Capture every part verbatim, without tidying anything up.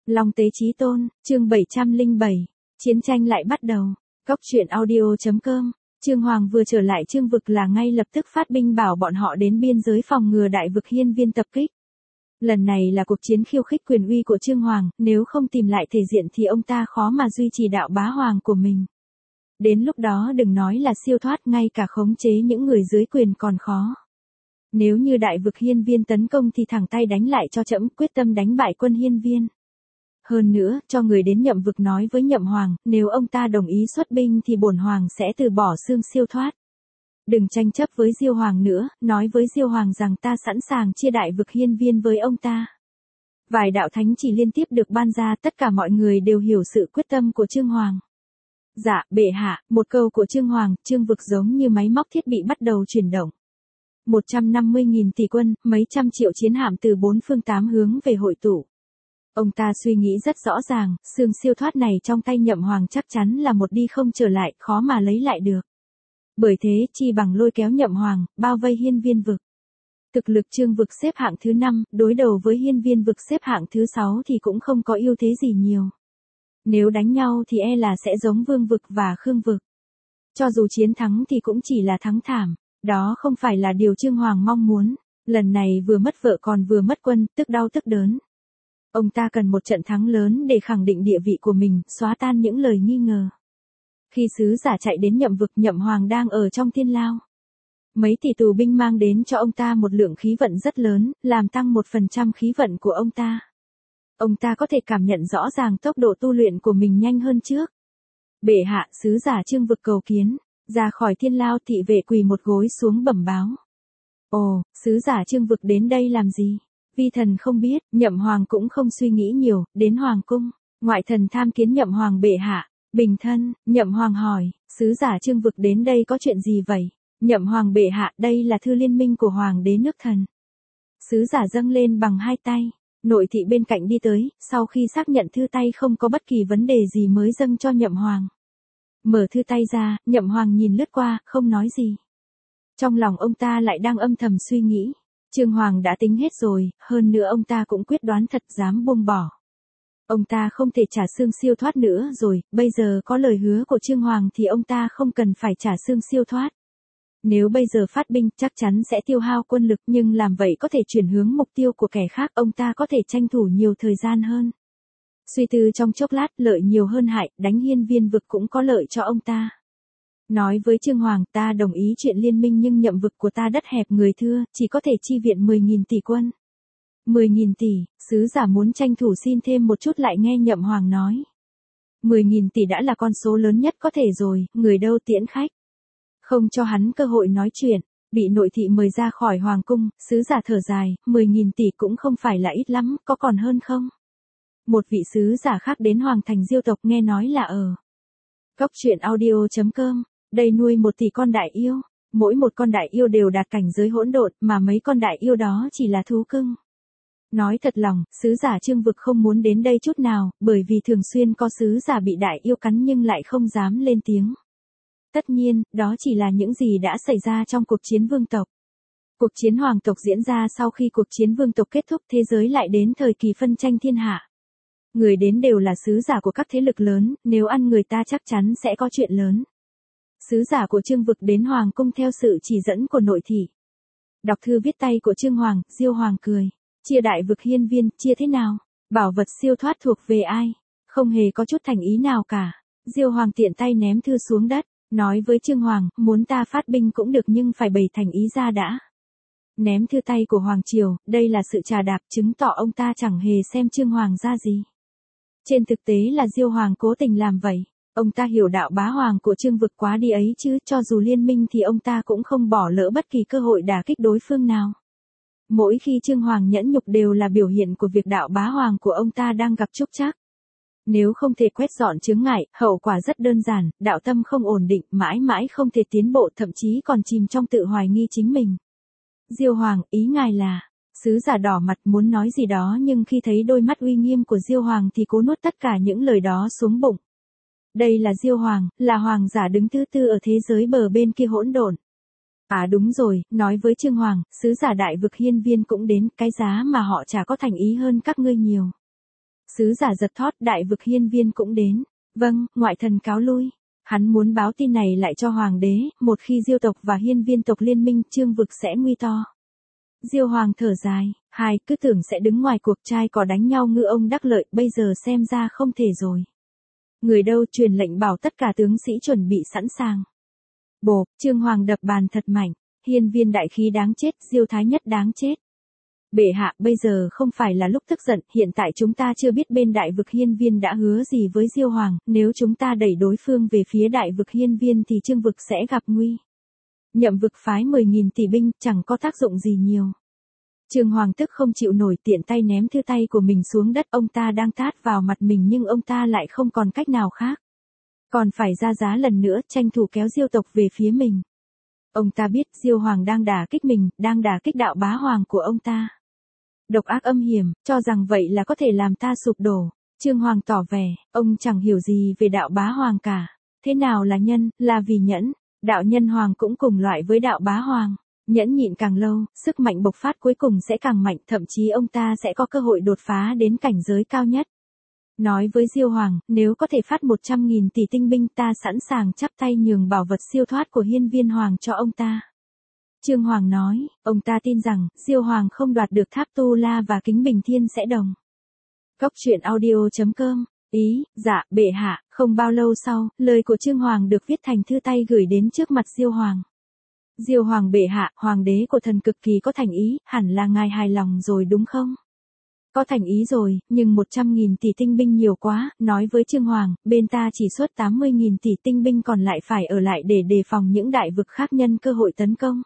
Long Tế Chí Tôn, chương bảy trăm lẻ bảy, chiến tranh lại bắt đầu. Cốc truyện audio chấm com. Trương Hoàng vừa trở lại Trương vực là ngay lập tức phát binh bảo bọn họ đến biên giới phòng ngừa đại vực Hiên Viên tập kích. Lần này là cuộc chiến khiêu khích quyền uy của Trương Hoàng, nếu không tìm lại thể diện thì ông ta khó mà duy trì đạo bá hoàng của mình. Đến lúc đó đừng nói là siêu thoát, ngay cả khống chế những người dưới quyền còn khó. Nếu như đại vực Hiên Viên tấn công thì thẳng tay đánh lại cho trẫm, quyết tâm đánh bại quân Hiên Viên. Hơn nữa, cho người đến Nhậm vực nói với Nhậm Hoàng, nếu ông ta đồng ý xuất binh thì bổn Hoàng sẽ từ bỏ xương siêu thoát. Đừng tranh chấp với Diêu Hoàng nữa, nói với Diêu Hoàng rằng ta sẵn sàng chia đại vực Hiên Viên với ông ta. Vài đạo thánh chỉ liên tiếp được ban ra, tất cả mọi người đều hiểu sự quyết tâm của Trương Hoàng. Dạ, bệ hạ, một câu của Trương Hoàng, Trương vực giống như máy móc thiết bị bắt đầu chuyển động. một trăm năm mươi nghìn tỷ quân, mấy trăm triệu chiến hạm từ bốn phương tám hướng về hội tụ. Ông ta suy nghĩ rất rõ ràng, xương siêu thoát này trong tay Nhậm Hoàng chắc chắn là một đi không trở lại, khó mà lấy lại được. Bởi thế, chi bằng lôi kéo Nhậm Hoàng, bao vây Hiên Viên vực. Thực lực Trương vực xếp hạng thứ năm, đối đầu với Hiên Viên vực xếp hạng thứ sáu thì cũng không có ưu thế gì nhiều. Nếu đánh nhau thì e là sẽ giống Vương vực và Khương vực. Cho dù chiến thắng thì cũng chỉ là thắng thảm, đó không phải là điều Trương Hoàng mong muốn. Lần này vừa mất vợ còn vừa mất quân, tức đau tức đớn. Ông ta cần một trận thắng lớn để khẳng định địa vị của mình, xóa tan những lời nghi ngờ. Khi sứ giả chạy đến Nhậm vực, Nhậm Hoàng đang ở trong thiên lao. Mấy tỷ tù binh mang đến cho ông ta một lượng khí vận rất lớn, làm tăng một phần trăm khí vận của ông ta. Ông ta có thể cảm nhận rõ ràng tốc độ tu luyện của mình nhanh hơn trước. Bệ hạ, sứ giả Trương vực cầu kiến. Ra khỏi thiên lao, thị vệ quỳ một gối xuống bẩm báo. Ồ, sứ giả Trương vực đến đây làm gì? Vi thần không biết. Nhậm Hoàng cũng không suy nghĩ nhiều, đến Hoàng cung. Ngoại thần tham kiến Nhậm Hoàng bệ hạ. Bình thân, Nhậm Hoàng hỏi, sứ giả Trương vực đến đây có chuyện gì vậy? Nhậm Hoàng bệ hạ, đây là thư liên minh của Hoàng đế nước Thần. Sứ giả dâng lên bằng hai tay. Nội thị bên cạnh đi tới, sau khi xác nhận thư tay không có bất kỳ vấn đề gì mới dâng cho Nhậm Hoàng. Mở thư tay ra, Nhậm Hoàng nhìn lướt qua, không nói gì. Trong lòng ông ta lại đang âm thầm suy nghĩ. Trương Hoàng đã tính hết rồi, hơn nữa ông ta cũng quyết đoán thật dám buông bỏ. Ông ta không thể trả xương siêu thoát nữa rồi, bây giờ có lời hứa của Trương Hoàng thì ông ta không cần phải trả xương siêu thoát. Nếu bây giờ phát binh chắc chắn sẽ tiêu hao quân lực, nhưng làm vậy có thể chuyển hướng mục tiêu của kẻ khác, ông ta có thể tranh thủ nhiều thời gian hơn. Suy tư trong chốc lát, lợi nhiều hơn hại, đánh Hiên Viên vực cũng có lợi cho ông ta. Nói với Trương Hoàng, ta đồng ý chuyện liên minh nhưng Nhậm vực của ta đất hẹp người thưa, chỉ có thể chi viện mười nghìn tỷ quân. mười nghìn tỷ, sứ giả muốn tranh thủ xin thêm một chút lại nghe Nhậm Hoàng nói. mười nghìn tỷ đã là con số lớn nhất có thể rồi, người đâu tiễn khách. Không cho hắn cơ hội nói chuyện, bị nội thị mời ra khỏi Hoàng cung, sứ giả thở dài, mười nghìn tỷ cũng không phải là ít lắm, có còn hơn không? Một vị sứ giả khác đến Hoàng thành Diêu tộc nghe nói là ở Cốc truyện audio chấm com, đây nuôi một tỷ con đại yêu, mỗi một con đại yêu đều đạt cảnh giới hỗn độn, mà mấy con đại yêu đó chỉ là thú cưng. Nói thật lòng, sứ giả Trương vực không muốn đến đây chút nào, bởi vì thường xuyên có sứ giả bị đại yêu cắn nhưng lại không dám lên tiếng. Tất nhiên, đó chỉ là những gì đã xảy ra trong cuộc chiến vương tộc. Cuộc chiến hoàng tộc diễn ra sau khi cuộc chiến vương tộc kết thúc, thế giới lại đến thời kỳ phân tranh thiên hạ. Người đến đều là sứ giả của các thế lực lớn, nếu ăn người ta chắc chắn sẽ có chuyện lớn. Sứ giả của Trương vực đến Hoàng cung theo sự chỉ dẫn của nội thị. Đọc thư viết tay của Trương Hoàng, Diêu Hoàng cười. Chia đại vực Hiên Viên, chia thế nào? Bảo vật siêu thoát thuộc về ai? Không hề có chút thành ý nào cả. Diêu Hoàng tiện tay ném thư xuống đất, nói với Trương Hoàng, muốn ta phát binh cũng được nhưng phải bày thành ý ra đã. Ném thư tay của Hoàng Triều, đây là sự trà đạp, chứng tỏ ông ta chẳng hề xem Trương Hoàng ra gì. Trên thực tế là Diêu Hoàng cố tình làm vậy. Ông ta hiểu đạo bá hoàng của Trương vực quá đi ấy chứ, cho dù liên minh thì ông ta cũng không bỏ lỡ bất kỳ cơ hội đả kích đối phương nào. Mỗi khi Trương Hoàng nhẫn nhục đều là biểu hiện của việc đạo bá hoàng của ông ta đang gặp trúc trắc. Nếu không thể quét dọn chướng ngại, hậu quả rất đơn giản, đạo tâm không ổn định, mãi mãi không thể tiến bộ, thậm chí còn chìm trong tự hoài nghi chính mình. Diêu Hoàng, ý ngài là... Sứ giả đỏ mặt muốn nói gì đó nhưng khi thấy đôi mắt uy nghiêm của Diêu Hoàng thì cố nuốt tất cả những lời đó xuống bụng. Đây là Diêu Hoàng, là hoàng giả đứng thứ tư ở thế giới bờ bên kia hỗn độn. À đúng rồi, nói với Trương Hoàng, sứ giả đại vực Hiên Viên cũng đến, cái giá mà họ chả có thành ý hơn các ngươi nhiều. Sứ giả giật thót, đại vực hiên viên cũng đến. Vâng, ngoại thần cáo lui. Hắn muốn báo tin này lại cho hoàng đế, một khi Diêu tộc và hiên viên tộc liên minh, Trương vực sẽ nguy to. Diêu hoàng thở dài, hai cứ tưởng sẽ đứng ngoài cuộc trai có đánh nhau ngư ông đắc lợi, bây giờ xem ra không thể rồi. Người đâu, truyền lệnh bảo tất cả tướng sĩ chuẩn bị sẵn sàng. Bộp, Trương hoàng đập bàn thật mạnh, hiên viên đại khí đáng chết, Diêu thái nhất đáng chết. Bệ hạ, bây giờ không phải là lúc tức giận, hiện tại chúng ta chưa biết bên đại vực hiên viên đã hứa gì với Diêu hoàng, nếu chúng ta đẩy đối phương về phía đại vực hiên viên thì Trương vực sẽ gặp nguy. Nhậm vực phái mười nghìn tỷ binh, chẳng có tác dụng gì nhiều. Trương hoàng tức không chịu nổi, tiện tay ném thư tay của mình xuống đất, ông ta đang tát vào mặt mình nhưng ông ta lại không còn cách nào khác. Còn phải ra giá lần nữa, tranh thủ kéo Diêu tộc về phía mình. Ông ta biết Diêu hoàng đang đả kích mình, đang đả kích đạo bá hoàng của ông ta. Độc ác âm hiểm, cho rằng vậy là có thể làm ta sụp đổ. Trương hoàng tỏ vẻ, ông chẳng hiểu gì về đạo bá hoàng cả. Thế nào là nhân, là vì nhẫn. Đạo nhân hoàng cũng cùng loại với đạo bá hoàng. Nhẫn nhịn càng lâu, sức mạnh bộc phát cuối cùng sẽ càng mạnh, thậm chí ông ta sẽ có cơ hội đột phá đến cảnh giới cao nhất. Nói với Diêu hoàng, nếu có thể phát một trăm nghìn tỷ tinh binh, ta sẵn sàng chắp tay nhường bảo vật siêu thoát của hiên viên hoàng cho ông ta. Trương hoàng nói, ông ta tin rằng, Diêu hoàng không đoạt được tháp Tu La và kính bình thiên sẽ đồng. Góc truyện audio chấm com. Ý, dạ, bệ hạ. Không bao lâu sau, lời của Trương hoàng được viết thành thư tay gửi đến trước mặt Diêu hoàng. Diêu hoàng bệ hạ, hoàng đế của thần cực kỳ có thành ý, hẳn là ngài hài lòng rồi đúng không? Có thành ý rồi, nhưng một trăm nghìn tỷ tinh binh nhiều quá, nói với Trương hoàng, bên ta chỉ xuất tám mươi nghìn tỷ tinh binh còn lại phải ở lại để đề phòng những đại vực khác nhân cơ hội tấn công.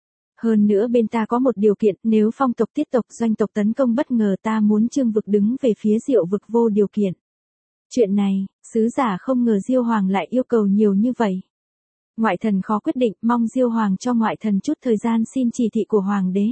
Hơn nữa bên ta có một điều kiện, nếu phong tộc tiết tộc doanh tộc tấn công bất ngờ, ta muốn Trương vực đứng về phía Diệu vực vô điều kiện. Chuyện này, sứ giả không ngờ Diêu hoàng lại yêu cầu nhiều như vậy. Ngoại thần khó quyết định, mong Diêu hoàng cho ngoại thần chút thời gian xin chỉ thị của hoàng đế.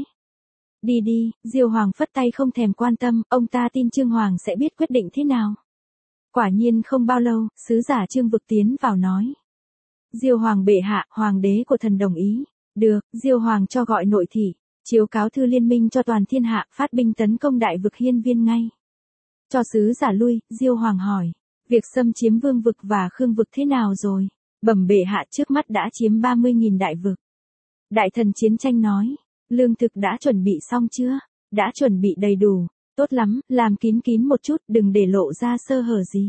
Đi đi, Diêu hoàng phất tay không thèm quan tâm, ông ta tin Trương hoàng sẽ biết quyết định thế nào. Quả nhiên không bao lâu, sứ giả Trương vực tiến vào nói. Diêu hoàng bệ hạ, hoàng đế của thần đồng ý. Được, Diêu hoàng cho gọi nội thị, chiếu cáo thư liên minh cho toàn thiên hạ, phát binh tấn công đại vực hiên viên ngay. Cho sứ giả lui, Diêu hoàng hỏi, việc xâm chiếm vương vực và khương vực thế nào rồi? Bẩm bệ hạ, trước mắt đã chiếm ba mươi nghìn đại vực. Đại thần chiến tranh nói, lương thực đã chuẩn bị xong chưa? Đã chuẩn bị đầy đủ, tốt lắm, làm kín kín một chút, đừng để lộ ra sơ hở gì.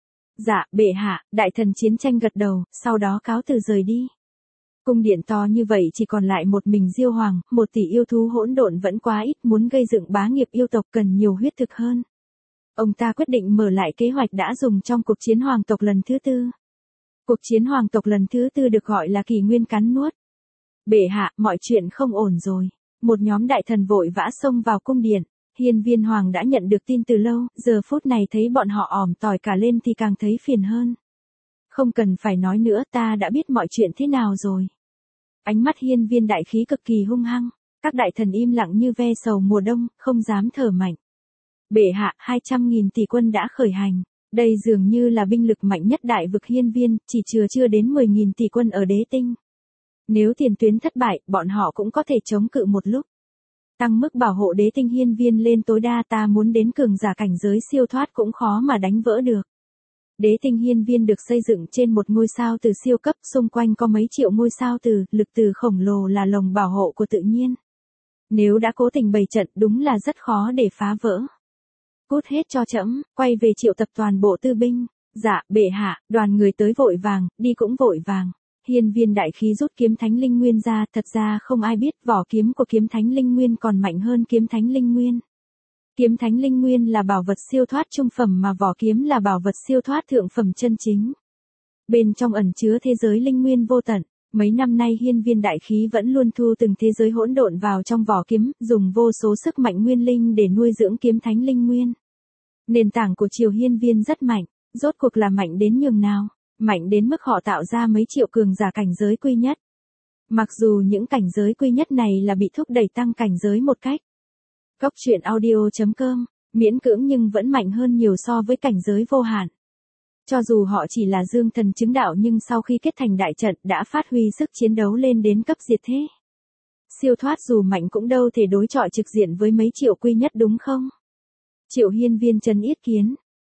Dạ, bệ hạ, đại thần chiến tranh gật đầu, sau đó cáo từ rời đi. Cung điện to như vậy chỉ còn lại một mình Diêu hoàng, một tỷ yêu thú hỗn độn vẫn quá ít, muốn gây dựng bá nghiệp yêu tộc cần nhiều huyết thực hơn. Ông ta quyết định mở lại kế hoạch đã dùng trong cuộc chiến hoàng tộc lần thứ tư. Cuộc chiến hoàng tộc lần thứ tư được gọi là kỷ nguyên cắn nuốt. Bệ hạ, mọi chuyện không ổn rồi. Một nhóm đại thần vội vã xông vào cung điện. Hiên viên hoàng đã nhận được tin từ lâu, giờ phút này thấy bọn họ ỏm tỏi cả lên thì càng thấy phiền hơn. Không cần phải nói nữa, ta đã biết mọi chuyện thế nào rồi. Ánh mắt hiên viên đại khí cực kỳ hung hăng. Các đại thần im lặng như ve sầu mùa đông, không dám thở mạnh. Bệ hạ, hai trăm nghìn tỷ quân đã khởi hành. Đây dường như là binh lực mạnh nhất đại vực hiên viên, chỉ chừa chưa đến mười nghìn tỷ quân ở đế tinh. Nếu tiền tuyến thất bại, bọn họ cũng có thể chống cự một lúc. Tăng mức bảo hộ đế tinh hiên viên lên tối đa, ta muốn đến cường giả cảnh giới siêu thoát cũng khó mà đánh vỡ được. Đế tinh hiên viên được xây dựng trên một ngôi sao từ siêu cấp, xung quanh có mấy triệu ngôi sao từ, lực từ khổng lồ là lồng bảo hộ của tự nhiên. Nếu đã cố tình bày trận, đúng là rất khó để phá vỡ. Cút hết cho trẫm, quay về triệu tập toàn bộ tư binh. Dạ, bệ hạ, đoàn người tới vội vàng, đi cũng vội vàng. Hiên viên đại khí rút kiếm thánh linh nguyên ra, thật ra không ai biết vỏ kiếm của kiếm thánh linh nguyên còn mạnh hơn kiếm thánh linh nguyên. Kiếm thánh linh nguyên là bảo vật siêu thoát trung phẩm mà vỏ kiếm là bảo vật siêu thoát thượng phẩm chân chính. Bên trong ẩn chứa thế giới linh nguyên vô tận. Mấy năm nay hiên viên đại khí vẫn luôn thu từng thế giới hỗn độn vào trong vỏ kiếm, dùng vô số sức mạnh nguyên linh để nuôi dưỡng kiếm thánh linh nguyên. Nền tảng của triều hiên viên rất mạnh, rốt cuộc là mạnh đến nhường nào, mạnh đến mức họ tạo ra mấy triệu cường giả cảnh giới quy nhất. Mặc dù những cảnh giới quy nhất này là bị thúc đẩy tăng cảnh giới một cách. Góc truyện audio chấm com, miễn cưỡng nhưng vẫn mạnh hơn nhiều so với cảnh giới vô hạn. Cho dù họ chỉ là dương thần chứng đạo nhưng sau khi kết thành đại trận đã phát huy sức chiến đấu lên đến cấp diệt thế. Siêu thoát dù mạnh cũng đâu thể đối chọi trực diện với mấy triệu quy nhất đúng không? Triệu hiên viên trấn yết kiến,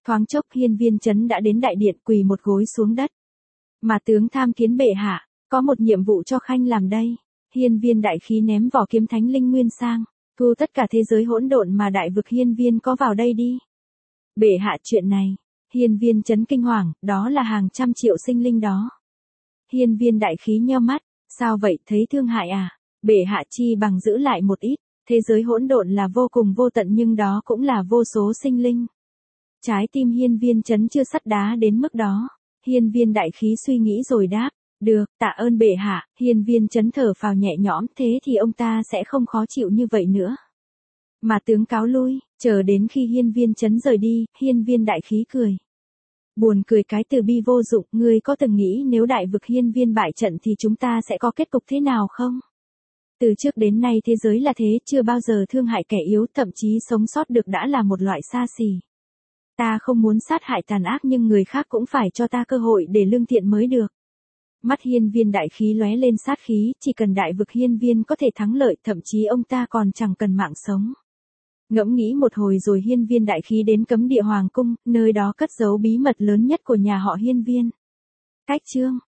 Thoáng chốc hiên viên trấn đã đến đại điện quỳ một gối xuống đất. Mà tướng tham kiến bệ hạ, có một nhiệm vụ cho khanh làm đây. Hiên viên đại khí ném vỏ kiếm thánh linh nguyên sang, thu tất cả thế giới hỗn độn mà đại vực hiên viên có vào đây đi. Bệ hạ chuyện này, hiên viên trấn kinh hoàng, đó là hàng trăm triệu sinh linh đó. Hiên viên đại khí nheo mắt, sao vậy, thấy thương hại à? Bệ hạ chi bằng giữ lại một ít, thế giới hỗn độn là vô cùng vô tận nhưng đó cũng là vô số sinh linh. Trái tim hiên viên trấn chưa sắt đá đến mức đó. Hiên viên đại khí suy nghĩ rồi đáp, được, tạ ơn bệ hạ. Hiên viên trấn thở phào nhẹ nhõm, thế thì ông ta sẽ không khó chịu như vậy nữa. Mà tướng cáo lui, chờ đến khi hiên viên trấn rời đi, hiên viên đại khí cười. Buồn cười cái từ bi vô dụng, ngươi có từng nghĩ nếu đại vực hiên viên bại trận thì chúng ta sẽ có kết cục thế nào không? Từ trước đến nay thế giới là thế, chưa bao giờ thương hại kẻ yếu, thậm chí sống sót được đã là một loại xa xỉ. Ta không muốn sát hại tàn ác nhưng người khác cũng phải cho ta cơ hội để lương thiện mới được. Mắt hiên viên đại khí lóe lên sát khí, chỉ cần đại vực hiên viên có thể thắng lợi, thậm chí ông ta còn chẳng cần mạng sống. Ngẫm nghĩ một hồi rồi hiên viên đại khí đến cấm địa hoàng cung, nơi đó cất giấu bí mật lớn nhất của nhà họ hiên viên. Cách chương